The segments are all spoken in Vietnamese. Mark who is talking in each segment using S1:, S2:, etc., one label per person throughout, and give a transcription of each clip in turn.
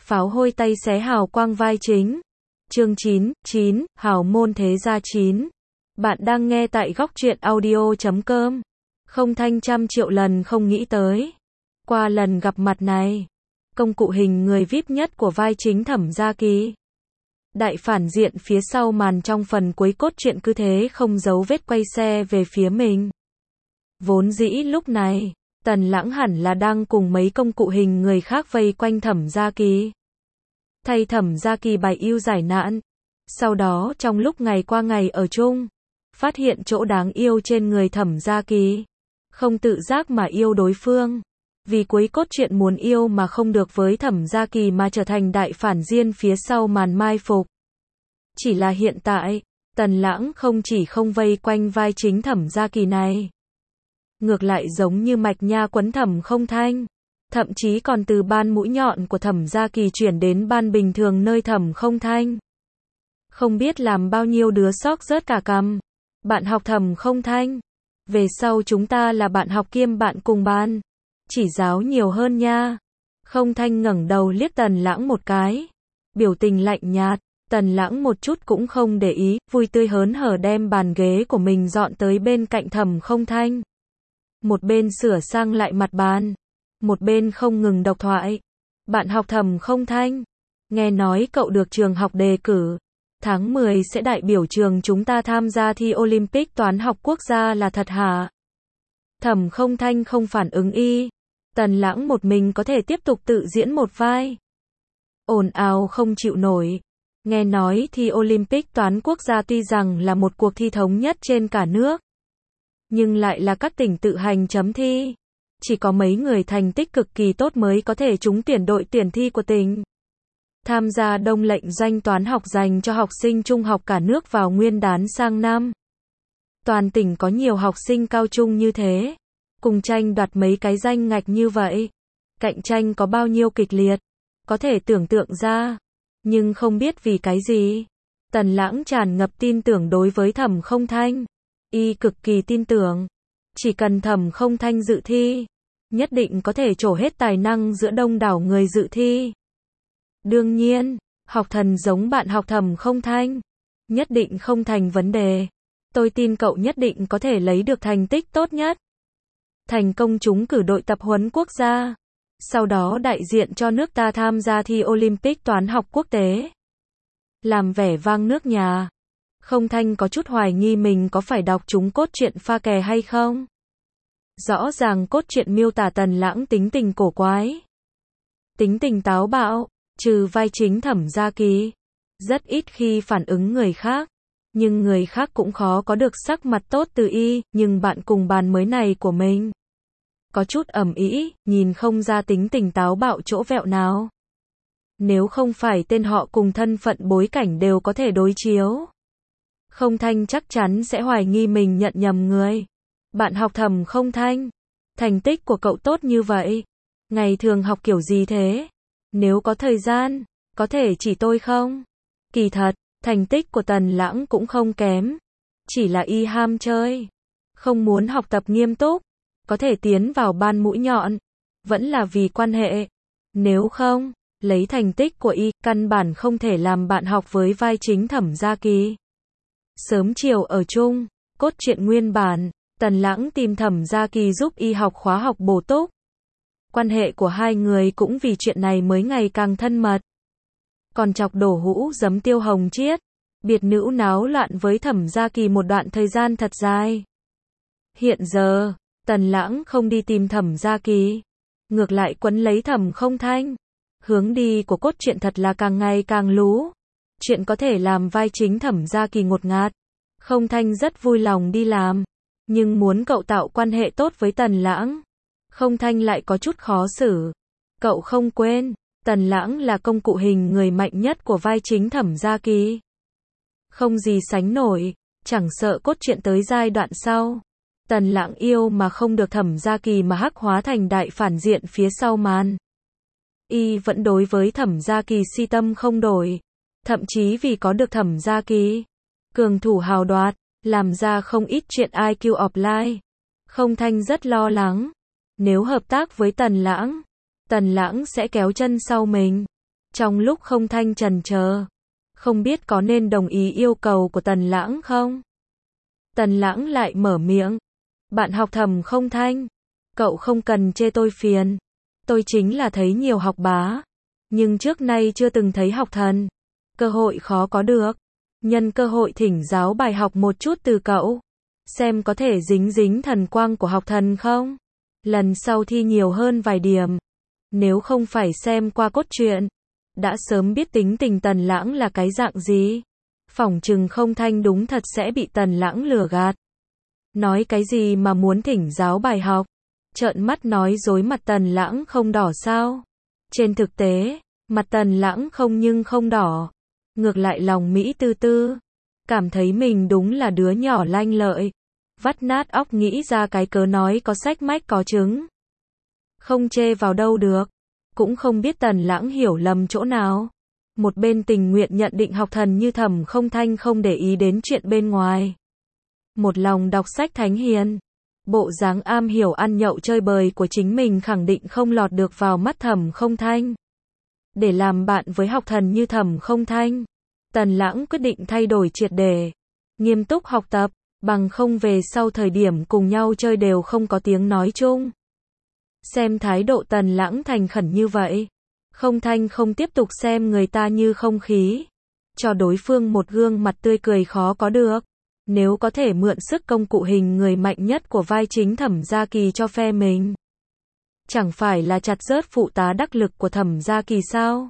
S1: Pháo hôi tay xé hào quang vai chính. Chương 9, Hào môn thế gia 9. Bạn đang nghe tại góc truyện audio.com. Không Thanh trăm triệu lần không nghĩ tới. Qua lần gặp mặt này, công cụ hình người VIP nhất của vai chính Thẩm Gia Kỳ. Đại phản diện phía sau màn trong phần cuối cốt truyện cứ thế không giấu vết quay xe về phía mình. Vốn dĩ lúc này, Tần Lãng hẳn là đang cùng mấy công cụ hình người khác vây quanh Thẩm Gia Kỳ. Thay Thẩm Gia Kỳ bài yêu giải nạn. Sau đó trong lúc ngày qua ngày ở chung, phát hiện chỗ đáng yêu trên người Thẩm Gia Kỳ. Không tự giác mà yêu đối phương. Vì cuối cốt truyện muốn yêu mà không được với Thẩm Gia Kỳ mà trở thành đại phản diện phía sau màn mai phục. Chỉ là hiện tại, Tần Lãng không chỉ không vây quanh vai chính Thẩm Gia Kỳ này. Ngược lại giống như mạch nha quấn Thẩm Không Thanh. Thậm chí còn từ ban mũi nhọn của Thẩm Gia Kỳ chuyển đến ban bình thường nơi Thẩm Không Thanh. Không biết làm bao nhiêu đứa sốc rớt cả cằm. Bạn học Thẩm Không Thanh. Về sau chúng ta là bạn học kiêm bạn cùng ban. Chỉ giáo nhiều hơn nha. Không Thanh ngẩng đầu liếc Tần Lãng một cái. Biểu tình lạnh nhạt. Tần Lãng một chút cũng không để ý, vui tươi hớn hở đem bàn ghế của mình dọn tới bên cạnh Thẩm Không Thanh. Một bên sửa sang lại mặt bàn, một bên không ngừng độc thoại. Bạn học Thẩm Không Thanh, nghe nói cậu được trường học đề cử, tháng 10 sẽ đại biểu trường chúng ta tham gia thi Olympic toán học quốc gia là thật hả? Thẩm Không Thanh không phản ứng y. Tần Lãng một mình có thể tiếp tục tự diễn một vai. Ồn ào không chịu nổi. Nghe nói thi Olympic toán quốc gia tuy rằng là một cuộc thi thống nhất trên cả nước, nhưng lại là các tỉnh tự hành chấm thi. Chỉ có mấy người thành tích cực kỳ tốt mới có thể trúng tuyển đội tuyển thi của tỉnh. Tham gia đông lệnh doanh toán học dành cho học sinh trung học cả nước vào nguyên đán sang năm. Toàn tỉnh có nhiều học sinh cao trung như thế, cùng tranh đoạt mấy cái danh ngạch như vậy. Cạnh tranh có bao nhiêu kịch liệt, có thể tưởng tượng ra. Nhưng không biết vì cái gì, Tần Lãng tràn ngập tin tưởng đối với Thẩm Không Thanh. Y cực kỳ tin tưởng, chỉ cần Thẩm Không Thanh dự thi, nhất định có thể trổ hết tài năng giữa đông đảo người dự thi. Đương nhiên, học thần giống bạn học Thẩm Không Thanh, nhất định không thành vấn đề. Tôi tin cậu nhất định có thể lấy được thành tích tốt nhất. Thành công trúng cử đội tập huấn quốc gia. Sau đó đại diện cho nước ta tham gia thi Olympic toán học quốc tế. Làm vẻ vang nước nhà. Không Thanh có chút hoài nghi mình có phải đọc trúng cốt truyện pha kè hay không. Rõ ràng cốt truyện miêu tả Tần Lãng tính tình cổ quái. Tính tình táo bạo, trừ vai chính Thẩm Gia Kỳ. Rất ít khi phản ứng người khác. Nhưng người khác cũng khó có được sắc mặt tốt từ y, nhưng bạn cùng bàn mới này của mình. Có chút ầm ĩ, nhìn không ra tính tình táo bạo chỗ vẹo nào. Nếu không phải tên họ cùng thân phận bối cảnh đều có thể đối chiếu, Không Thanh chắc chắn sẽ hoài nghi mình nhận nhầm người. Bạn học Thẩm Không Thanh, thành tích của cậu tốt như vậy, ngày thường học kiểu gì thế? Nếu có thời gian, có thể chỉ tôi không? Kỳ thật, thành tích của Tần Lãng cũng không kém, chỉ là y ham chơi, không muốn học tập nghiêm túc. Có thể tiến vào ban mũi nhọn, vẫn là vì quan hệ. Nếu không, lấy thành tích của y, căn bản không thể làm bạn học với vai chính Thẩm Gia Kỳ. Sớm chiều ở chung, cốt truyện nguyên bản, Tần Lãng tìm Thẩm Gia Kỳ giúp y học khóa học bổ túc. Quan hệ của hai người cũng vì chuyện này mới ngày càng thân mật. Còn chọc đổ hũ giấm Tiêu Hồng Chiết, biệt nữ náo loạn với Thẩm Gia Kỳ một đoạn thời gian thật dài. Hiện giờ, Tần Lãng không đi tìm Thẩm Gia Kỳ, ngược lại quấn lấy Thẩm Không Thanh. Hướng đi của cốt truyện thật là càng ngày càng lú. Chuyện có thể làm vai chính Thẩm Gia Kỳ ngột ngạt. Không Thanh rất vui lòng đi làm, nhưng muốn cậu tạo quan hệ tốt với Tần Lãng, Không Thanh lại có chút khó xử. Cậu không quên, Tần Lãng là công cụ hình người mạnh nhất của vai chính Thẩm Gia Kỳ. Không gì sánh nổi, chẳng sợ cốt truyện tới giai đoạn sau. Tần Lãng yêu mà không được Thẩm Gia Kỳ mà hắc hóa thành đại phản diện phía sau màn. Y vẫn đối với Thẩm Gia Kỳ si tâm không đổi. Thậm chí vì có được Thẩm Gia Kỳ, cường thủ hào đoạt, làm ra không ít chuyện IQ offline. Không Thanh rất lo lắng. Nếu hợp tác với Tần Lãng sẽ kéo chân sau mình. Trong lúc Không Thanh chần chờ, không biết có nên đồng ý yêu cầu của Tần Lãng không? Tần Lãng lại mở miệng. Bạn học Thẩm Không Thanh, cậu không cần chê tôi phiền. Tôi chính là thấy nhiều học bá, nhưng trước nay chưa từng thấy học thần. Cơ hội khó có được. Nhân cơ hội thỉnh giáo bài học một chút từ cậu. Xem có thể dính dính thần quang của học thần không? Lần sau thi nhiều hơn vài điểm. Nếu không phải xem qua cốt truyện, đã sớm biết tính tình Tần Lãng là cái dạng gì. Phỏng chừng Không Thanh đúng thật sẽ bị Tần Lãng lừa gạt. Nói cái gì mà muốn thỉnh giáo bài học? Trợn mắt nói dối mặt Tần Lãng không đỏ sao? Trên thực tế, mặt Tần Lãng không nhưng không đỏ. Ngược lại lòng Mỹ tư tư. Cảm thấy mình đúng là đứa nhỏ lanh lợi. Vắt nát óc nghĩ ra cái cớ nói có sách mách có chứng. Không chê vào đâu được. Cũng không biết Tần Lãng hiểu lầm chỗ nào. Một bên tình nguyện nhận định học thần như Thẩm Không Thanh không để ý đến chuyện bên ngoài. Một lòng đọc sách thánh hiền. Bộ dáng am hiểu ăn nhậu chơi bời của chính mình khẳng định không lọt được vào mắt Thẩm Không Thanh. Để làm bạn với học thần như Thẩm Không Thanh, Tần Lãng quyết định thay đổi triệt để. Nghiêm túc học tập, bằng không về sau thời điểm cùng nhau chơi đều không có tiếng nói chung. Xem thái độ Tần Lãng thành khẩn như vậy, Không Thanh không tiếp tục xem người ta như không khí. Cho đối phương một gương mặt tươi cười khó có được. Nếu có thể mượn sức công cụ hình người mạnh nhất của vai chính Thẩm Gia Kỳ cho phe mình, chẳng phải là chặt rớt phụ tá đắc lực của Thẩm Gia Kỳ sao?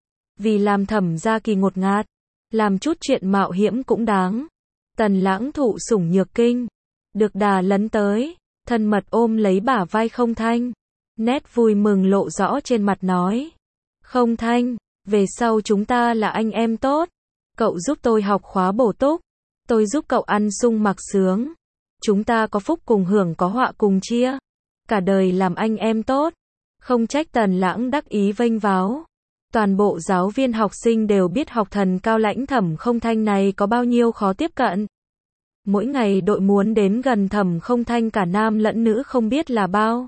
S1: Vì làm Thẩm Gia Kỳ ngột ngạt, làm chút chuyện mạo hiểm cũng đáng. Tần Lãng thụ sủng nhược kinh, được đà lấn tới, thân mật ôm lấy bả vai Không Thanh, nét vui mừng lộ rõ trên mặt nói. Không Thanh, về sau chúng ta là anh em tốt. Cậu giúp tôi học khóa bổ túc, tôi giúp cậu ăn sung mặc sướng. Chúng ta có phúc cùng hưởng có họa cùng chia. Cả đời làm anh em tốt. Không trách Tần Lãng đắc ý vênh váo. Toàn bộ giáo viên học sinh đều biết học thần cao lãnh Thẩm Không Thanh này có bao nhiêu khó tiếp cận. Mỗi ngày đội muốn đến gần Thẩm Không Thanh cả nam lẫn nữ không biết là bao.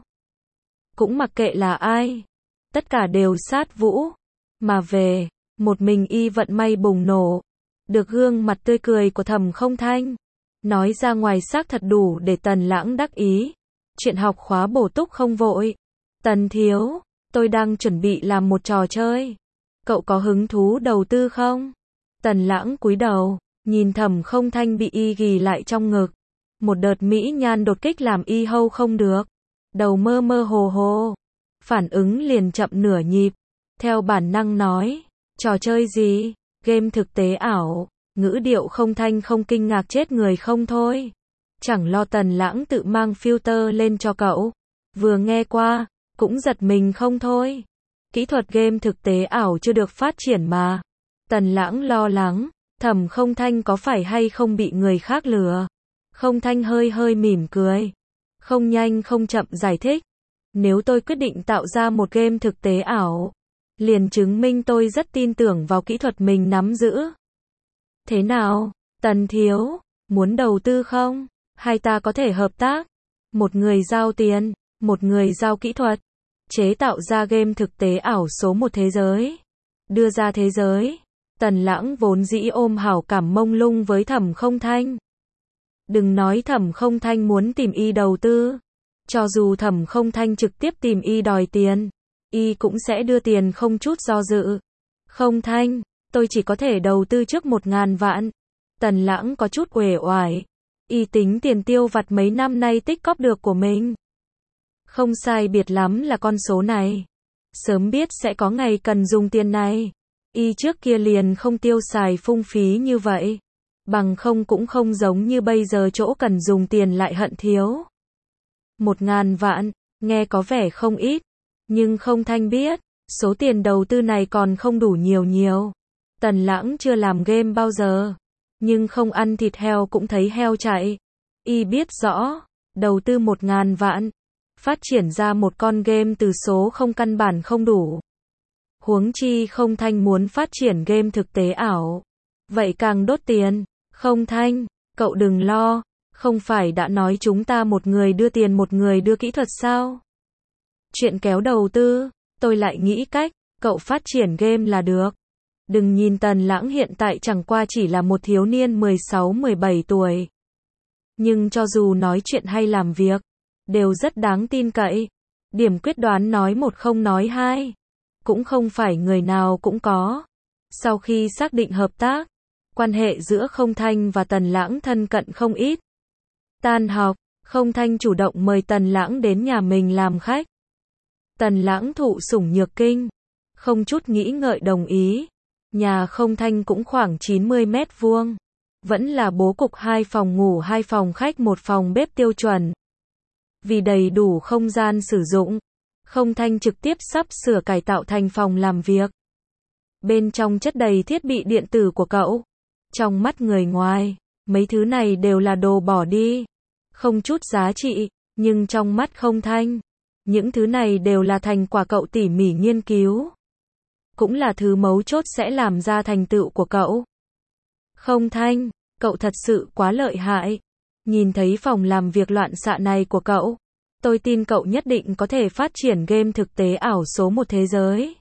S1: Cũng mặc kệ là ai. Tất cả đều sát vũ. Mà về, một mình y vận may bùng nổ. Được gương mặt tươi cười của Thẩm Không Thanh nói ra ngoài xác thật đủ để Tần Lãng đắc ý. Chuyện học khóa bổ túc không vội. Tần thiếu, tôi đang chuẩn bị làm một trò chơi. Cậu có hứng thú đầu tư không? Tần Lãng cúi đầu, nhìn Thẩm Không Thanh bị y ghì lại trong ngực. Một đợt mỹ nhan đột kích làm y hâu không được. Đầu mơ mơ hồ hồ. Phản ứng liền chậm nửa nhịp. Theo bản năng nói, trò chơi gì? Game thực tế ảo. Ngữ điệu Không Thanh không kinh ngạc chết người không thôi. Chẳng lo Tần Lãng tự mang filter lên cho cậu. Vừa nghe qua, cũng giật mình không thôi. Kỹ thuật game thực tế ảo chưa được phát triển mà. Tần Lãng lo lắng, Thẩm Không Thanh có phải hay không bị người khác lừa. Không Thanh hơi hơi mỉm cười. Không nhanh không chậm giải thích. Nếu tôi quyết định tạo ra một game thực tế ảo, liền chứng minh tôi rất tin tưởng vào kỹ thuật mình nắm giữ. Thế nào, Tần thiếu, muốn đầu tư không? Hai ta có thể hợp tác. Một người giao tiền, một người giao kỹ thuật. Chế tạo ra game thực tế ảo số một thế giới. Đưa ra thế giới. Tần Lãng vốn dĩ ôm hảo cảm mông lung với Thẩm Không Thanh. Đừng nói Thẩm Không Thanh muốn tìm y đầu tư. Cho dù Thẩm Không Thanh trực tiếp tìm y đòi tiền, y cũng sẽ đưa tiền không chút do dự. Không Thanh, tôi chỉ có thể đầu tư trước 1.000 vạn. Tần Lãng có chút uể oải. Y tính tiền tiêu vặt mấy năm nay tích cóp được của mình. Không sai biệt lắm là con số này. Sớm biết sẽ có ngày cần dùng tiền này. Y trước kia liền không tiêu xài phung phí như vậy. Bằng không cũng không giống như bây giờ chỗ cần dùng tiền lại hận thiếu. 1.000 vạn, nghe có vẻ không ít. Nhưng Không Thanh biết, số tiền đầu tư này còn không đủ nhiều. Tần Lãng chưa làm game bao giờ. Nhưng không ăn thịt heo cũng thấy heo chạy. Y biết rõ, đầu tư 1.000 vạn. Phát triển ra một con game từ số không căn bản không đủ. Huống chi Không Thanh muốn phát triển game thực tế ảo. Vậy càng đốt tiền. Không Thanh, cậu đừng lo. Không phải đã nói chúng ta một người đưa tiền một người đưa kỹ thuật sao? Chuyện kéo đầu tư, tôi lại nghĩ cách. cậu phát triển game là được. Đừng nhìn Tần Lãng hiện tại chẳng qua chỉ là một thiếu niên 16-17 tuổi. Nhưng cho dù nói chuyện hay làm việc, đều rất đáng tin cậy. Điểm quyết đoán nói một không nói hai. Cũng không phải người nào cũng có. Sau khi xác định hợp tác, quan hệ giữa Không Thanh và Tần Lãng thân cận không ít. Tan học, Không Thanh chủ động mời Tần Lãng đến nhà mình làm khách. Tần Lãng thụ sủng nhược kinh, không chút nghĩ ngợi đồng ý. Nhà Không Thanh cũng khoảng 90 mét vuông. Vẫn là bố cục 2 phòng ngủ 2 phòng khách 1 phòng bếp tiêu chuẩn. Vì đầy đủ không gian sử dụng, Không Thanh trực tiếp sắp sửa cải tạo thành phòng làm việc. Bên trong chất đầy thiết bị điện tử của cậu. Trong mắt người ngoài, mấy thứ này đều là đồ bỏ đi, không chút giá trị, nhưng trong mắt Không Thanh, những thứ này đều là thành quả cậu tỉ mỉ nghiên cứu. Cũng là thứ mấu chốt sẽ làm ra thành tựu của cậu. Không Thanh, cậu thật sự quá lợi hại. Nhìn thấy phòng làm việc loạn xạ này của cậu, tôi tin cậu nhất định có thể phát triển game thực tế ảo số 1 thế giới.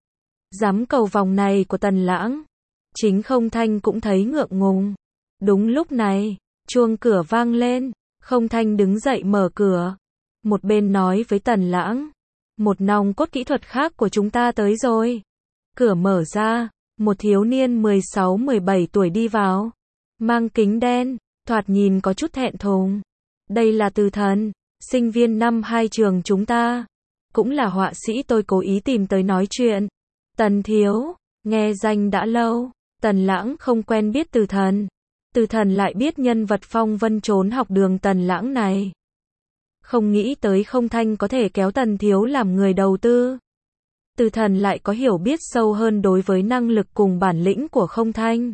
S1: Dám cầu vòng này của Tần Lãng. Chính Không Thanh cũng thấy ngượng ngùng. Đúng lúc này, chuông cửa vang lên, Không Thanh đứng dậy mở cửa. Một bên nói với Tần Lãng, một nòng cốt kỹ thuật khác của chúng ta tới rồi. Cửa mở ra, một thiếu niên 16-17 tuổi đi vào, mang kính đen, thoạt nhìn có chút thẹn thùng. Đây là Từ Thần, sinh viên năm 2 trường chúng ta, cũng là họa sĩ tôi cố ý tìm tới nói chuyện. Tần thiếu, nghe danh đã lâu, Tần Lãng không quen biết Từ Thần. Từ Thần lại biết nhân vật phong vân trốn học đường Tần Lãng này. Không nghĩ tới Không Thanh có thể kéo Tần thiếu làm người đầu tư. Từ Thần lại có hiểu biết sâu hơn đối với năng lực cùng bản lĩnh của Không Thanh.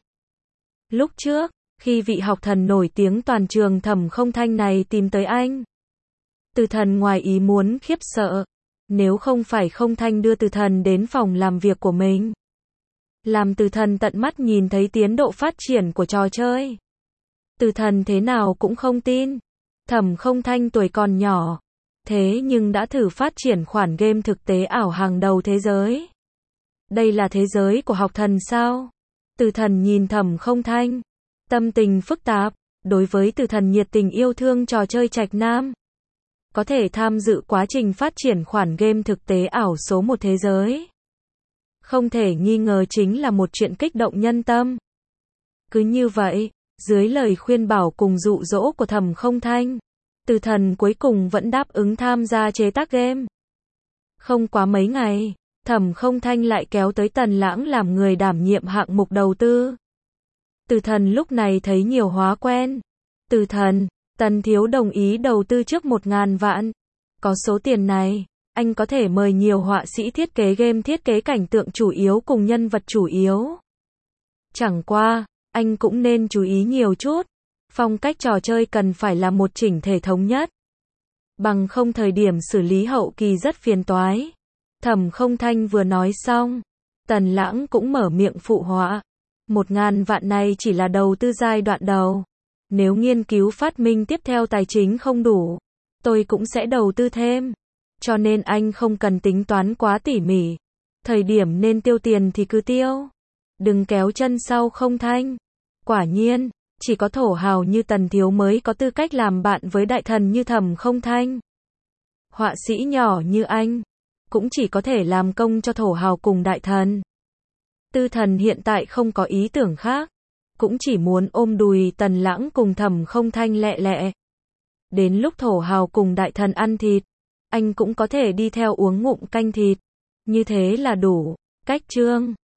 S1: Lúc trước, khi vị học thần nổi tiếng toàn trường Thẩm Không Thanh này tìm tới anh, Từ Thần ngoài ý muốn khiếp sợ. Nếu không phải Không Thanh đưa Từ Thần đến phòng làm việc của mình, làm Từ Thần tận mắt nhìn thấy tiến độ phát triển của trò chơi, Từ Thần thế nào cũng không tin. Thẩm Không Thanh tuổi còn nhỏ, thế nhưng đã thử phát triển khoản game thực tế ảo hàng đầu thế giới. Đây là thế giới của học thần sao? Từ Thần nhìn Thẩm Không Thanh, tâm tình phức tạp. Đối với Từ Thần nhiệt tình yêu thương trò chơi Trạch Nam, có thể tham dự quá trình phát triển khoản game thực tế ảo số 1 thế giới, không thể nghi ngờ chính là một chuyện kích động nhân tâm. Cứ như vậy, dưới lời khuyên bảo cùng dụ dỗ của Thẩm Không Thanh, Từ Thần cuối cùng vẫn đáp ứng tham gia chế tác game. Không quá mấy ngày, Thẩm Không Thanh lại kéo tới Tần Lãng làm người đảm nhiệm hạng mục đầu tư. Từ Thần lúc này thấy nhiều hóa quen. Từ Thần, Tần thiếu đồng ý đầu tư trước 1.000 vạn. Có số tiền này, anh có thể mời nhiều họa sĩ thiết kế game thiết kế cảnh tượng chủ yếu cùng nhân vật chủ yếu. Chẳng qua, anh cũng nên chú ý nhiều chút. Phong cách trò chơi cần phải là một chỉnh thể thống nhất. Bằng không thời điểm xử lý hậu kỳ rất phiền toái. Thẩm Không Thanh vừa nói xong, Tần Lãng cũng mở miệng phụ họa. 1.000 vạn này chỉ là đầu tư giai đoạn đầu. Nếu nghiên cứu phát minh tiếp theo tài chính không đủ, tôi cũng sẽ đầu tư thêm. Cho nên anh không cần tính toán quá tỉ mỉ. Thời điểm nên tiêu tiền thì cứ tiêu. Đừng kéo chân sau Không Thanh. Quả nhiên, chỉ có thổ hào như Tần thiếu mới có tư cách làm bạn với đại thần như Thẩm Không Thanh. Họa sĩ nhỏ như anh, cũng chỉ có thể làm công cho thổ hào cùng đại thần. Tư Thần hiện tại không có ý tưởng khác, cũng chỉ muốn ôm đùi Tần Lãng cùng Thẩm Không Thanh lẹ lẹ. Đến lúc thổ hào cùng đại thần ăn thịt, anh cũng có thể đi theo uống ngụm canh thịt. Như thế là đủ. Cách chương